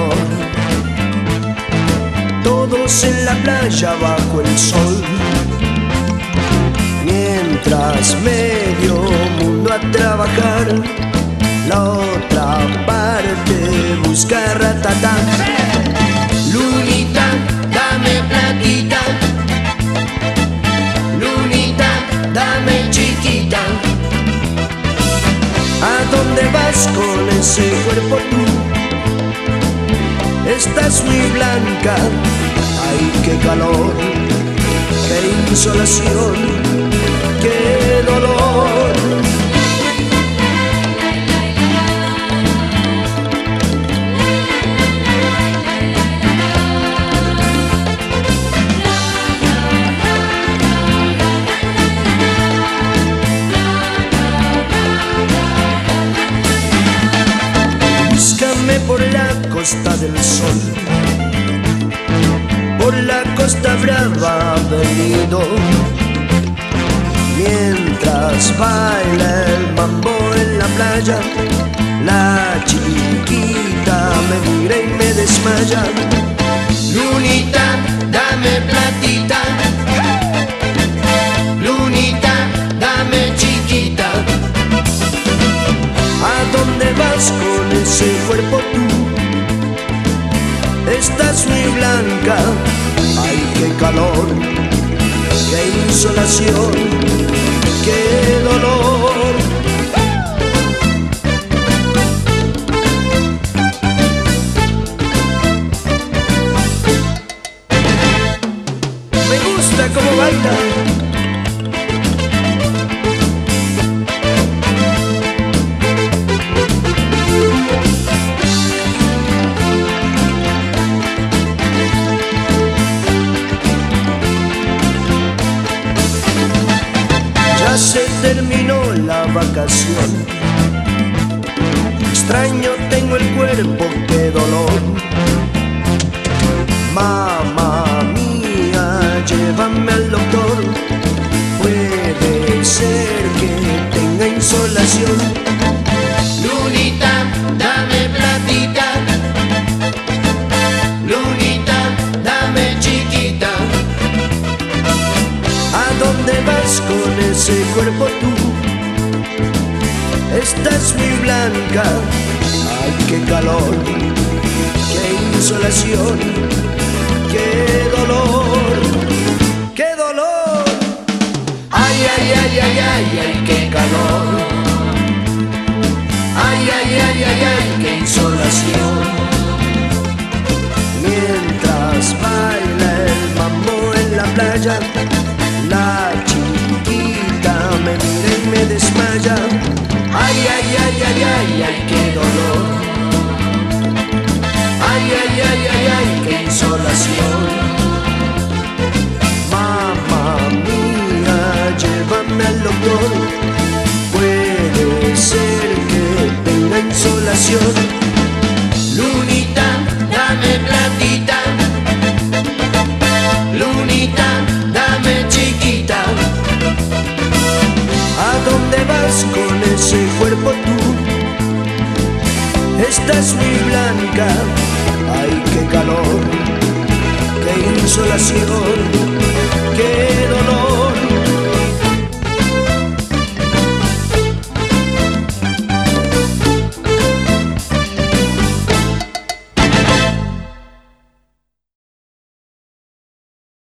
calor. Todos en la playa bajo el sol, mientras medio mundo a trabajar, la otra parte busca ratatá. Lunita, dame platita, lunita, dame chiquita. ¿A dónde vas con ese cuerpo tú? Estás muy blanca, ay qué calor, qué insolación, qué dolor. Por la costa del sol, por la costa brava venido, mientras baila el mambo en la playa, la chiquita me mira y me desmaya. Lunita, dame platita, lunita, dame chiquita. ¿A dónde vas con ese cuerpo tú? Estás muy blanca, ay qué calor, qué insolación, qué dolor. Me gusta cómo baila. Se terminó la vacación, extraño tengo el cuerpo, qué dolor. Mamá mía, llévame al doctor, puede ser que tenga insolación. Lunita, dame platita, lunita, dame chiquita. ¿A dónde vas con ese cuerpo tú? Estás muy blanca, ay qué calor, qué insolación, qué dolor, qué dolor. Ay, ay, ay, ay, ay, ay, qué calor. Ay, ay, ay, ay, ay, qué insolación. Mientras baila el mambo en la playa, la chiquita me mira y me desmaya. Ay, ay, ay, ay, ay, ay, qué dolor. Ay, ay, ay, ay, ay, qué insolación. Mamá mía, llévame al doctor, puede ser que tenga insolación. Lunita, dame platita, lunita, dame chiquita. ¿A dónde vas con ese cuerpo tú? Estás muy blanca, ay qué calor, qué insolación.